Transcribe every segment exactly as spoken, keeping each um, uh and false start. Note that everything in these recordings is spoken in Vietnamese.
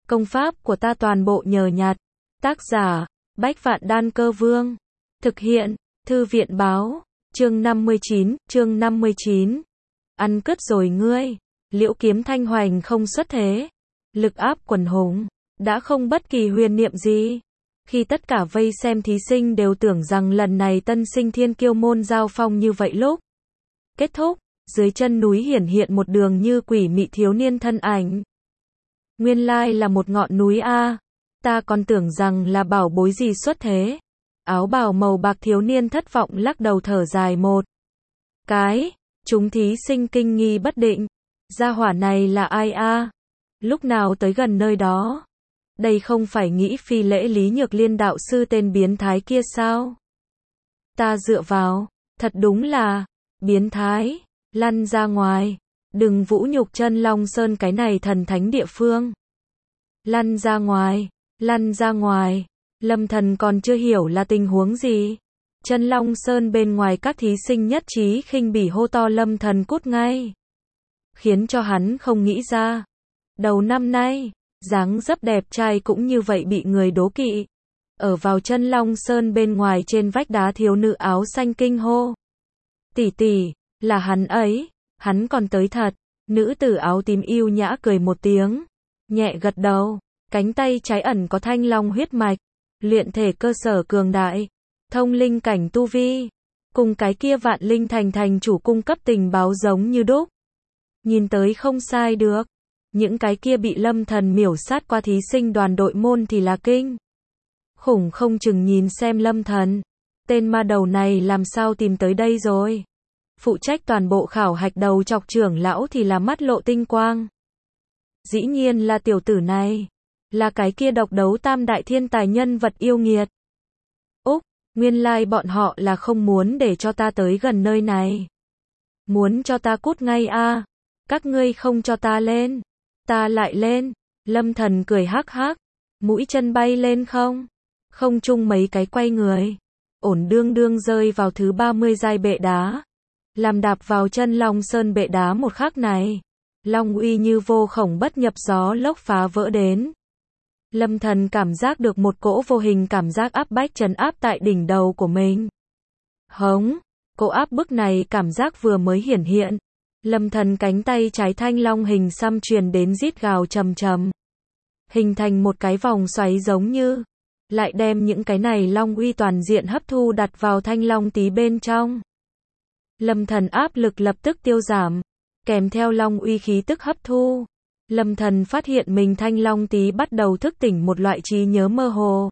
Công pháp của ta toàn bộ nhờ nhặt. Tác giả, Bách Vạn Đan Cơ Vương. Thực hiện, Thư viện báo. Chương năm mươi chín, chương năm mươi chín. Ăn cứt rồi ngươi. Liễu kiếm thanh hoành không xuất thế. Lực áp quần hùng. Đã không bất kỳ huyền niệm gì. Khi tất cả vây xem thí sinh đều tưởng rằng lần này tân sinh thiên kiêu môn giao phong như vậy lúc kết thúc, dưới chân núi hiển hiện một đường như quỷ mị thiếu niên thân ảnh. Nguyên lai là một ngọn núi a, ta còn tưởng rằng là bảo bối gì xuất thế. Áo bào màu bạc thiếu niên thất vọng lắc đầu thở dài một cái, chúng thí sinh kinh nghi bất định. Gia hỏa này là ai a? Lúc nào tới gần nơi đó? Đây không phải nghĩ phi lễ Lý Nhược Liên đạo sư tên biến thái kia sao? Ta dựa vào, thật đúng là biến thái, lăn ra ngoài, đừng vũ nhục chân Long Sơn cái này thần thánh địa phương. Lăn ra ngoài, lăn ra ngoài. Lâm Thần còn chưa hiểu là tình huống gì. Chân Long Sơn bên ngoài các thí sinh nhất trí khinh bỉ hô to Lâm Thần cút ngay. Khiến cho hắn không nghĩ ra. Đầu năm nay, dáng dấp đẹp trai cũng như vậy bị người đố kỵ. Ở vào Chân Long Sơn bên ngoài trên vách đá thiếu nữ áo xanh kinh hô. Tỷ tỷ, là hắn ấy, hắn còn tới thật. Nữ tử áo tím yêu nhã cười một tiếng, nhẹ gật đầu, cánh tay trái ẩn có thanh long huyết mạch, luyện thể cơ sở cường đại, thông linh cảnh tu vi, cùng cái kia Vạn Linh Thành thành chủ cung cấp tình báo giống như đúc. Nhìn tới không sai được. Những cái kia bị Lâm Thần miểu sát qua thí sinh đoàn đội môn thì là kinh khủng không chừng nhìn xem Lâm Thần. Tên ma đầu này làm sao tìm tới đây rồi. Phụ trách toàn bộ khảo hạch đầu chọc trưởng lão thì là mắt lộ tinh quang. Dĩ nhiên là tiểu tử này. Là cái kia độc đấu tam đại thiên tài nhân vật yêu nghiệt. Úc, nguyên lai bọn họ là không muốn để cho ta tới gần nơi này. Muốn cho ta cút ngay a. Các ngươi không cho ta lên. Ta lại lên. Lâm Thần cười hắc hắc. Mũi chân bay lên không. Không chung mấy cái quay người. Ổn đương đương rơi vào thứ ba mươi giai bệ đá. Làm đạp vào Chân Long Sơn bệ đá một khắc này. Long uy như vô khổng bất nhập gió lốc phá vỡ đến. Lâm Thần cảm giác được một cỗ vô hình cảm giác áp bách trấn áp tại đỉnh đầu của mình. Hống, cỗ áp bức này cảm giác vừa mới hiển hiện. Lâm Thần cánh tay trái thanh long hình xăm truyền đến rít gào trầm trầm. Hình thành một cái vòng xoáy giống như. Lại đem những cái này long uy toàn diện hấp thu đặt vào thanh long tí bên trong. Lâm Thần áp lực lập tức tiêu giảm. Kèm theo long uy khí tức hấp thu. Lâm Thần phát hiện mình thanh long tí bắt đầu thức tỉnh một loại trí nhớ mơ hồ.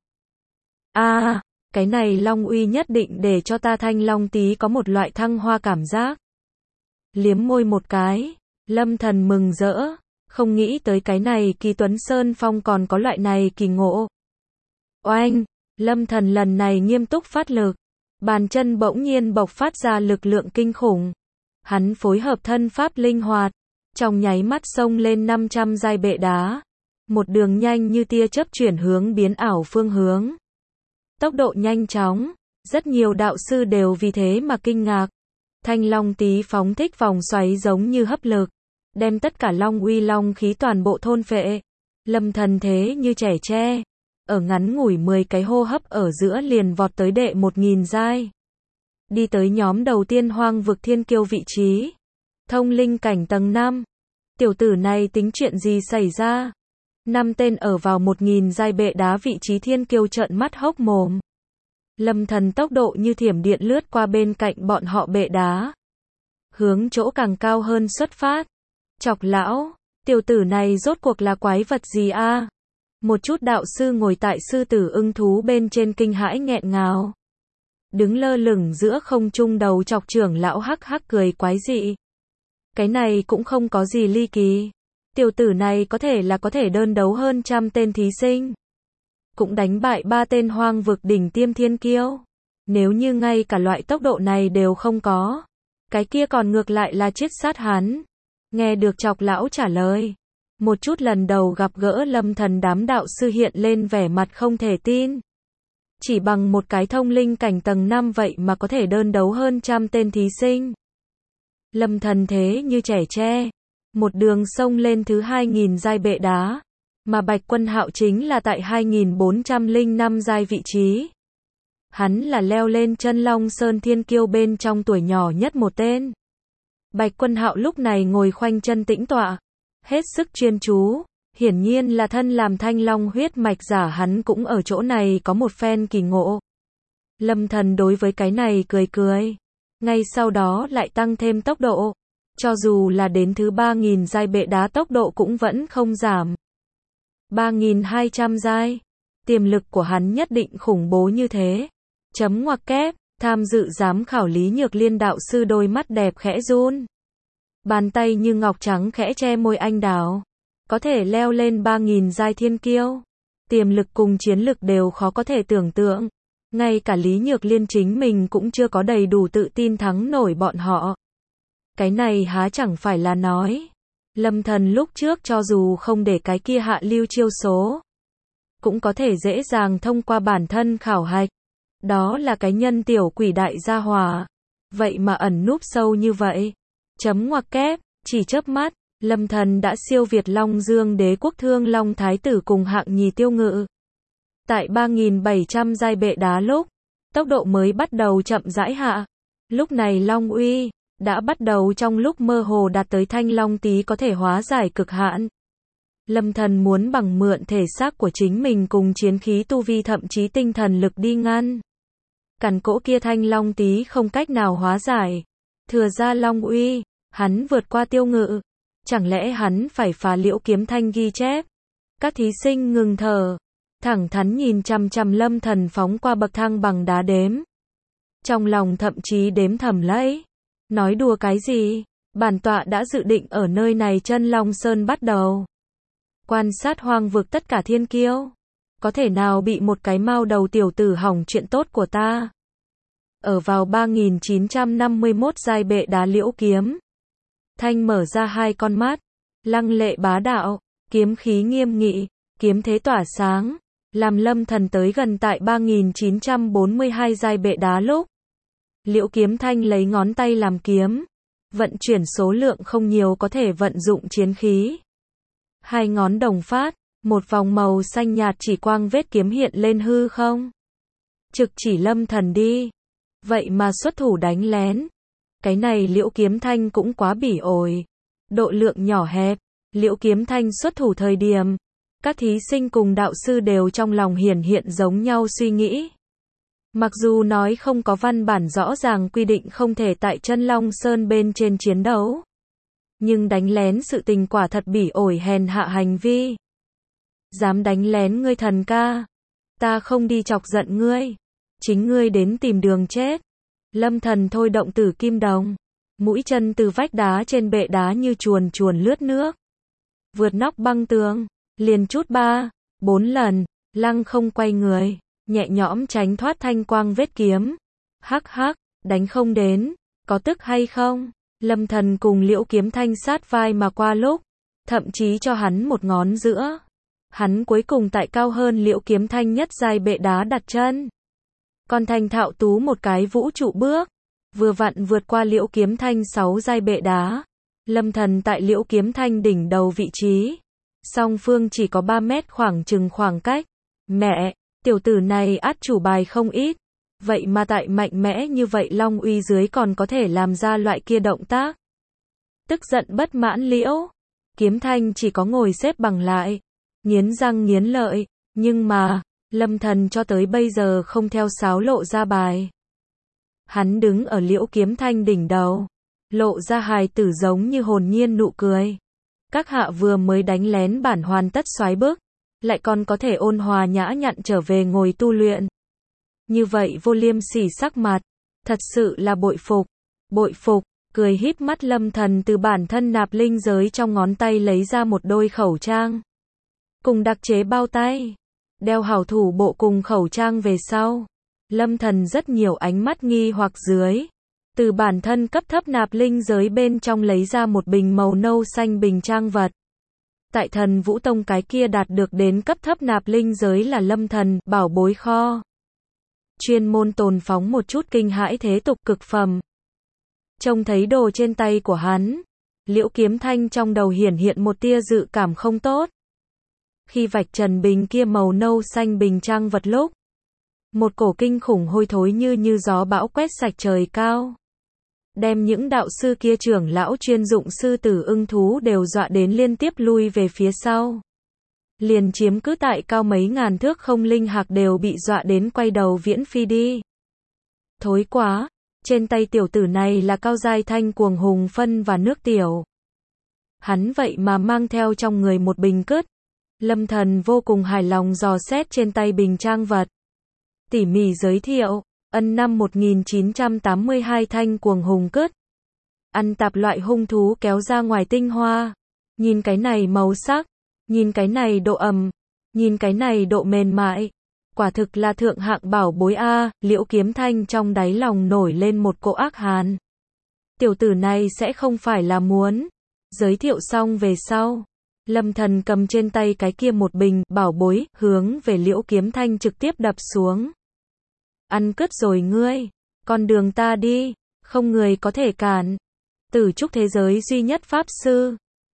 A, à, cái này long uy nhất định để cho ta thanh long tí có một loại thăng hoa cảm giác. Liếm môi một cái, Lâm Thần mừng rỡ, không nghĩ tới cái này Kỳ Tuấn Sơn Phong còn có loại này kỳ ngộ. Oanh, Lâm Thần lần này nghiêm túc phát lực, bàn chân bỗng nhiên bộc phát ra lực lượng kinh khủng. Hắn phối hợp thân pháp linh hoạt, trong nháy mắt xông lên năm trăm giai bệ đá, một đường nhanh như tia chớp chuyển hướng biến ảo phương hướng. Tốc độ nhanh chóng, rất nhiều đạo sư đều vì thế mà kinh ngạc. Thanh long tí phóng thích vòng xoáy giống như hấp lực, đem tất cả long uy long khí toàn bộ thôn phệ. Lâm Thần thế như trẻ tre, ở ngắn ngủi mười cái hô hấp ở giữa liền vọt tới đệ một nghìn giai. Đi tới nhóm đầu tiên hoang vực thiên kiêu vị trí. Thông linh cảnh tầng năm. Tiểu tử này tính chuyện gì xảy ra? Năm tên ở vào một nghìn giai bệ đá vị trí thiên kiêu trợn mắt hốc mồm. Lâm Thần tốc độ như thiểm điện lướt qua bên cạnh bọn họ bệ đá. Hướng chỗ càng cao hơn xuất phát. Chọc lão, tiểu tử này rốt cuộc là quái vật gì a? Một chút đạo sư ngồi tại sư tử ưng thú bên trên kinh hãi nghẹn ngào. Đứng lơ lửng giữa không trung đầu chọc trưởng lão hắc hắc cười quái dị. Cái này cũng không có gì ly kỳ. Tiểu tử này có thể là có thể đơn đấu hơn trăm tên thí sinh. Cũng đánh bại ba tên hoang vực đỉnh tiêm thiên kiêu. Nếu như ngay cả loại tốc độ này đều không có. Cái kia còn ngược lại là chết sát hắn. Nghe được chọc lão trả lời. Một chút lần đầu gặp gỡ Lâm Thần đám đạo sư hiện lên vẻ mặt không thể tin. Chỉ bằng một cái thông linh cảnh tầng năm vậy mà có thể đơn đấu hơn trăm tên thí sinh. Lâm Thần thế như trẻ tre. Một đường sông lên thứ hai nghìn giai bệ đá. mà Bạch Quân Hạo chính là tại hai nghìn bốn trăm lẻ năm giai vị trí. Hắn là leo lên chân Long Sơn Thiên Kiêu bên trong tuổi nhỏ nhất một tên. Bạch Quân Hạo lúc này ngồi khoanh chân tĩnh tọa, hết sức chuyên chú, hiển nhiên là thân làm Thanh Long huyết mạch giả, hắn cũng ở chỗ này có một phen kỳ ngộ. Lâm Thần đối với cái này cười cười, ngay sau đó lại tăng thêm tốc độ, cho dù là đến thứ ba nghìn giai bệ đá tốc độ cũng vẫn không giảm. ba nghìn hai trăm giai, tiềm lực của hắn nhất định khủng bố như thế. Chấm ngoặc kép, tham dự giám khảo Lý Nhược Liên đạo sư đôi mắt đẹp khẽ run. Bàn tay như ngọc trắng khẽ che môi anh đào. Có thể leo lên ba nghìn giai thiên kiêu. Tiềm lực cùng chiến lực đều khó có thể tưởng tượng. Ngay cả Lý Nhược Liên chính mình cũng chưa có đầy đủ tự tin thắng nổi bọn họ. Cái này há chẳng phải là nói. Lâm Thần lúc trước cho dù không để cái kia hạ lưu chiêu số, cũng có thể dễ dàng thông qua bản thân khảo hạch. Đó là cái nhân tiểu quỷ đại gia hỏa. Vậy mà ẩn núp sâu như vậy. Chấm ngoặc kép, chỉ chớp mắt, Lâm Thần đã siêu việt Long Dương Đế quốc Thương Long Thái tử cùng hạng nhì Tiêu Ngự. Tại ba nghìn bảy trăm giai bệ đá lúc, tốc độ mới bắt đầu chậm rãi hạ. Lúc này Long uy đã bắt đầu trong lúc mơ hồ đạt tới Thanh Long tí có thể hóa giải cực hạn. Lâm Thần muốn bằng mượn thể xác của chính mình cùng chiến khí tu vi thậm chí tinh thần lực đi ngăn cản cỗ kia Thanh Long tí không cách nào hóa giải. Thừa ra Long uy, hắn vượt qua Tiêu Ngự. Chẳng lẽ hắn phải phá Liễu Kiếm Thanh ghi chép? Các thí sinh ngừng thở, thẳng thắn nhìn chằm chằm Lâm Thần phóng qua bậc thang bằng đá đếm. Trong lòng thậm chí đếm thầm lấy. Nói đùa cái gì? Bản tọa đã dự định ở nơi này chân Long Sơn bắt đầu quan sát hoang vực tất cả thiên kiêu. Có thể nào bị một cái mao đầu tiểu tử hỏng chuyện tốt của ta? Ở vào ba nghìn chín trăm năm mươi mốt giai bệ đá Liễu Kiếm Thanh mở ra hai con mắt, lăng lệ bá đạo, kiếm khí nghiêm nghị, kiếm thế tỏa sáng, làm Lâm Thần tới gần tại ba nghìn chín trăm bốn mươi hai giai bệ đá lúc. Liễu Kiếm Thanh lấy ngón tay làm kiếm, vận chuyển số lượng không nhiều có thể vận dụng chiến khí. Hai ngón đồng phát, một vòng màu xanh nhạt chỉ quang vết kiếm hiện lên hư không. Trực chỉ Lâm Thần đi. Vậy mà xuất thủ đánh lén. Cái này Liễu Kiếm Thanh cũng quá bỉ ổi. Độ lượng nhỏ hẹp. Liễu Kiếm Thanh xuất thủ thời điểm, các thí sinh cùng đạo sư đều trong lòng hiển hiện giống nhau suy nghĩ. Mặc dù nói không có văn bản rõ ràng quy định không thể tại chân Long Sơn bên trên chiến đấu, nhưng đánh lén sự tình quả thật bỉ ổi hèn hạ hành vi. Dám đánh lén ngươi thần ca, ta không đi chọc giận ngươi, chính ngươi đến tìm đường chết. Lâm Thần thôi động Tử Kim Đồng, mũi chân từ vách đá trên bệ đá như chuồn chuồn lướt nước, vượt nóc băng tường, liền chút ba, bốn lần, lăng không quay người, nhẹ nhõm tránh thoát thanh quang vết kiếm. Hắc hắc, đánh không đến, có tức hay không? Lâm Thần cùng Liễu Kiếm Thanh sát vai mà qua lúc, thậm chí cho hắn một ngón giữa. Hắn cuối cùng tại cao hơn Liễu Kiếm Thanh nhất giai bệ đá đặt chân. Còn thành thạo tú một cái vũ trụ bước, vừa vặn vượt qua Liễu Kiếm Thanh sáu giai bệ đá. Lâm Thần tại Liễu Kiếm Thanh đỉnh đầu vị trí. Song phương chỉ có ba mét khoảng chừng khoảng cách. Mẹ, tiểu tử này át chủ bài không ít. Vậy mà tại mạnh mẽ như vậy Long uy dưới còn có thể làm ra loại kia động tác. Tức giận bất mãn Liễu Kiếm Thanh chỉ có ngồi xếp bằng lại, nghiến răng nghiến lợi, nhưng mà, Lâm Thần cho tới bây giờ không theo sáo lộ ra bài. Hắn đứng ở Liễu Kiếm Thanh đỉnh đầu, lộ ra hài tử giống như hồn nhiên nụ cười. Các hạ vừa mới đánh lén bản hoàn tất xoái bức, lại còn có thể ôn hòa nhã nhặn trở về ngồi tu luyện. Như vậy vô liêm sỉ sắc mặt, thật sự là bội phục, bội phục, cười híp mắt Lâm Thần từ bản thân nạp linh giới trong ngón tay lấy ra một đôi khẩu trang. Cùng đặc chế bao tay, đeo hảo thủ bộ cùng khẩu trang về sau. Lâm Thần rất nhiều ánh mắt nghi hoặc dưới. Từ bản thân cấp thấp nạp linh giới bên trong lấy ra một bình màu nâu xanh bình trang vật. Tại Thần Vũ Tông cái kia đạt được đến cấp thấp nạp linh giới là Lâm Thần bảo bối kho. Chuyên môn tồn phóng một chút kinh hãi thế tục cực phẩm. Trông thấy đồ trên tay của hắn, Liễu Kiếm Thanh trong đầu hiển hiện một tia dự cảm không tốt. Khi vạch trần bình kia màu nâu xanh bình trang vật lúc, một cổ kinh khủng hôi thối như như gió bão quét sạch trời cao. Đem những đạo sư kia trưởng lão chuyên dụng sư tử ưng thú đều dọa đến liên tiếp lui về phía sau. Liền chiếm cứ tại cao mấy ngàn thước không linh hạc đều bị dọa đến quay đầu viễn phi đi. Thối quá, trên tay tiểu tử này là cao giai thanh cuồng hùng phân và nước tiểu. Hắn vậy mà mang theo trong người một bình cứt. Lâm Thần vô cùng hài lòng dò xét trên tay bình trang vật. Tỉ mỉ giới thiệu, ân năm một nghìn chín trăm tám mươi hai thanh cuồng hùng cứt. Ăn tạp loại hung thú kéo ra ngoài tinh hoa. Nhìn cái này màu sắc, nhìn cái này độ ẩm, nhìn cái này độ mềm mại. Quả thực là thượng hạng bảo bối a. Liễu Kiếm Thanh trong đáy lòng nổi lên một cỗ ác hàn. Tiểu tử này sẽ không phải là muốn. Giới thiệu xong về sau, Lâm Thần cầm trên tay cái kia một bình bảo bối, hướng về Liễu Kiếm Thanh trực tiếp đập xuống. Ăn cứt rồi ngươi, con đường ta đi, không người có thể cản. Tử trúc thế giới duy nhất pháp sư,